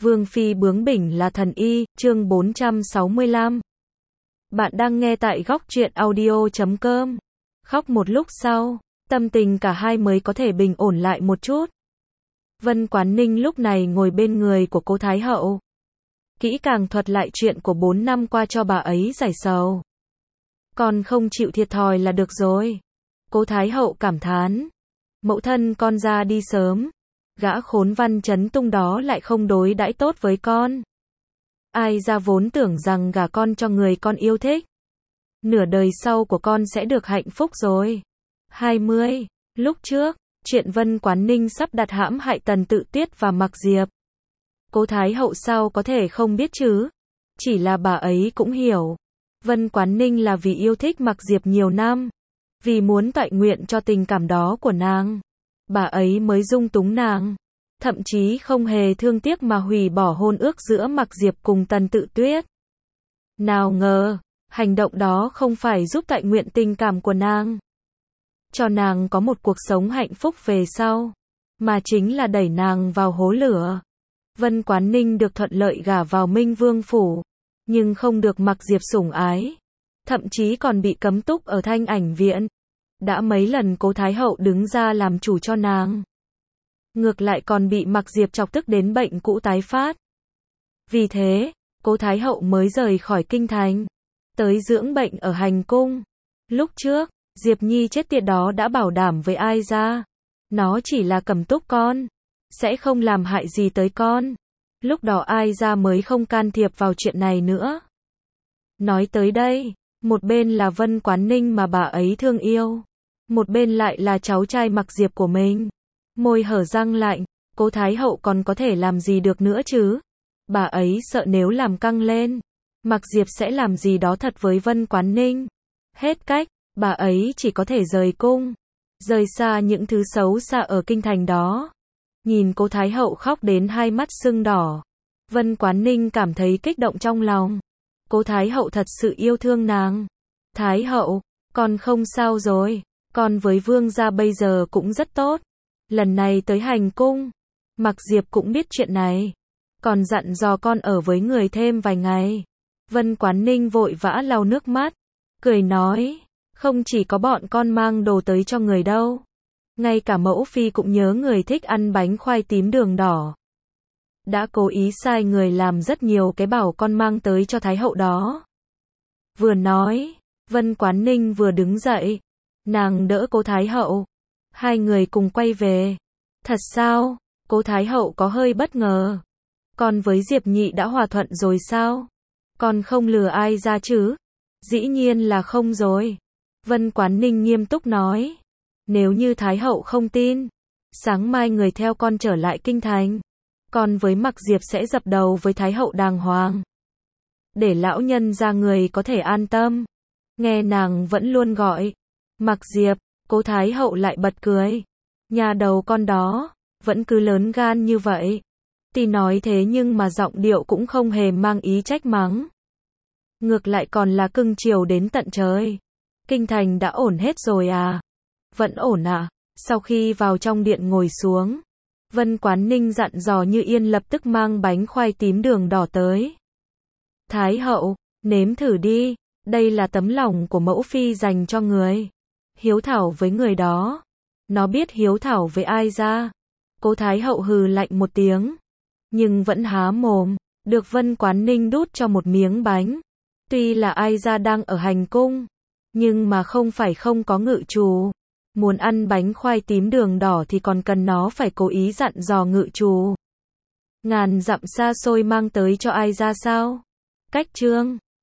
Vương phi bướng bỉnh là thần y, chương 465. Bạn đang nghe tại góc truyện audio.com. Khóc một lúc sau, tâm tình cả hai mới có thể bình ổn lại một chút. Vân Quán Ninh lúc này ngồi bên người của cố Thái Hậu. Kỹ càng thuật lại chuyện của 4 năm qua cho bà ấy giải sầu. Con không chịu thiệt thòi là được rồi. Cố Thái Hậu cảm thán. Mẫu thân con ra đi sớm. Gã khốn Văn Chấn Tung đó lại không đối đãi tốt với con. Ai ra vốn tưởng rằng gả con cho người con yêu thích. Nửa đời sau của con sẽ được hạnh phúc rồi. 20. Lúc trước, chuyện Vân Quán Ninh sắp đặt hãm hại Tần Tự Tuyết và Mạc Diệp. Cố Thái Hậu sao có thể không biết chứ? Chỉ là bà ấy cũng hiểu. Vân Quán Ninh là vì yêu thích Mạc Diệp nhiều năm. Vì muốn toại nguyện cho tình cảm đó của nàng. Bà ấy mới dung túng nàng. Thậm chí không hề thương tiếc mà hủy bỏ hôn ước giữa Mạc Diệp cùng Tần Tự Tuyết. Nào ngờ, hành động đó không phải giúp toại nguyện tình cảm của nàng. Cho nàng có một cuộc sống hạnh phúc về sau. Mà chính là đẩy nàng vào hố lửa. Vân Quán Ninh được thuận lợi gả vào Minh Vương phủ. Nhưng không được Mạc Diệp sủng ái. Thậm chí còn bị cấm túc ở Thanh Ảnh viện. Đã mấy lần cố Thái Hậu đứng ra làm chủ cho nàng. Ngược lại còn bị Mạc Diệp chọc tức đến bệnh cũ tái phát. Vì thế, cố Thái Hậu mới rời khỏi kinh thành. Tới dưỡng bệnh ở hành cung. Lúc trước, Diệp Nhi chết tiệt đó đã bảo đảm với ai ra. Nó chỉ là cầm túc con. Sẽ không làm hại gì tới con. Lúc đó ai ra mới không can thiệp vào chuyện này nữa. Nói tới đây, một bên là Vân Quán Ninh mà bà ấy thương yêu. Một bên lại là cháu trai Mạc Diệp của mình. Môi hở răng lạnh, cố Thái Hậu còn có thể làm gì được nữa chứ? Bà ấy sợ nếu làm căng lên, Mạc Diệp sẽ làm gì đó thật với Vân Quán Ninh. Hết cách, bà ấy chỉ có thể rời cung. Rời xa những thứ xấu xa ở kinh thành đó. Nhìn cố Thái Hậu khóc đến hai mắt sưng đỏ. Vân Quán Ninh cảm thấy kích động trong lòng. Cố Thái Hậu thật sự yêu thương nàng. Thái Hậu, con không sao rồi. Con với Vương gia bây giờ cũng rất tốt. Lần này tới hành cung, Mạc Diệp cũng biết chuyện này. Còn dặn dò con ở với người thêm vài ngày. Vân Quán Ninh vội vã lau nước mắt. Cười nói, không chỉ có bọn con mang đồ tới cho người đâu. Ngay cả mẫu phi cũng nhớ người thích ăn bánh khoai tím đường đỏ. Đã cố ý sai người làm rất nhiều cái bảo con mang tới cho Thái Hậu đó. Vừa nói, Vân Quán Ninh vừa đứng dậy. Nàng đỡ cố Thái Hậu. Hai người cùng quay về. Thật sao? Cố Thái Hậu có hơi bất ngờ. Con với Diệp Nhị đã hòa thuận rồi sao? Con không lừa ai ra chứ? Dĩ nhiên là không rồi. Vân Quán Ninh nghiêm túc nói. Nếu như Thái Hậu không tin, sáng mai người theo con trở lại kinh thành. Con với Mạc Diệp sẽ dập đầu với Thái Hậu đàng hoàng. Để lão nhân ra người có thể an tâm. Nghe nàng vẫn luôn gọi Mạc Diệp, cố Thái Hậu lại bật cười. Nhà đầu con đó, vẫn cứ lớn gan như vậy. Tuy nói thế nhưng mà giọng điệu cũng không hề mang ý trách mắng. Ngược lại còn là cưng chiều đến tận trời. Kinh thành đã ổn hết rồi à? Vẫn ổn à? Sau khi vào trong điện ngồi xuống, Vân Quán Ninh dặn dò Như Yên lập tức mang bánh khoai tím đường đỏ tới. Thái Hậu, nếm thử đi. Đây là tấm lòng của mẫu phi dành cho người. Hiếu thảo với người đó. Nó biết hiếu thảo với ai ra. Cố Thái Hậu hừ lạnh một tiếng. Nhưng vẫn há mồm. Được Vân Quán Ninh đút cho một miếng bánh. Tuy là ai ra đang ở hành cung. Nhưng mà không phải không có ngự trù. Muốn ăn bánh khoai tím đường đỏ thì còn cần nó phải cố ý dặn dò ngự trù. Ngàn dặm xa xôi mang tới cho ai ra sao? Cách chương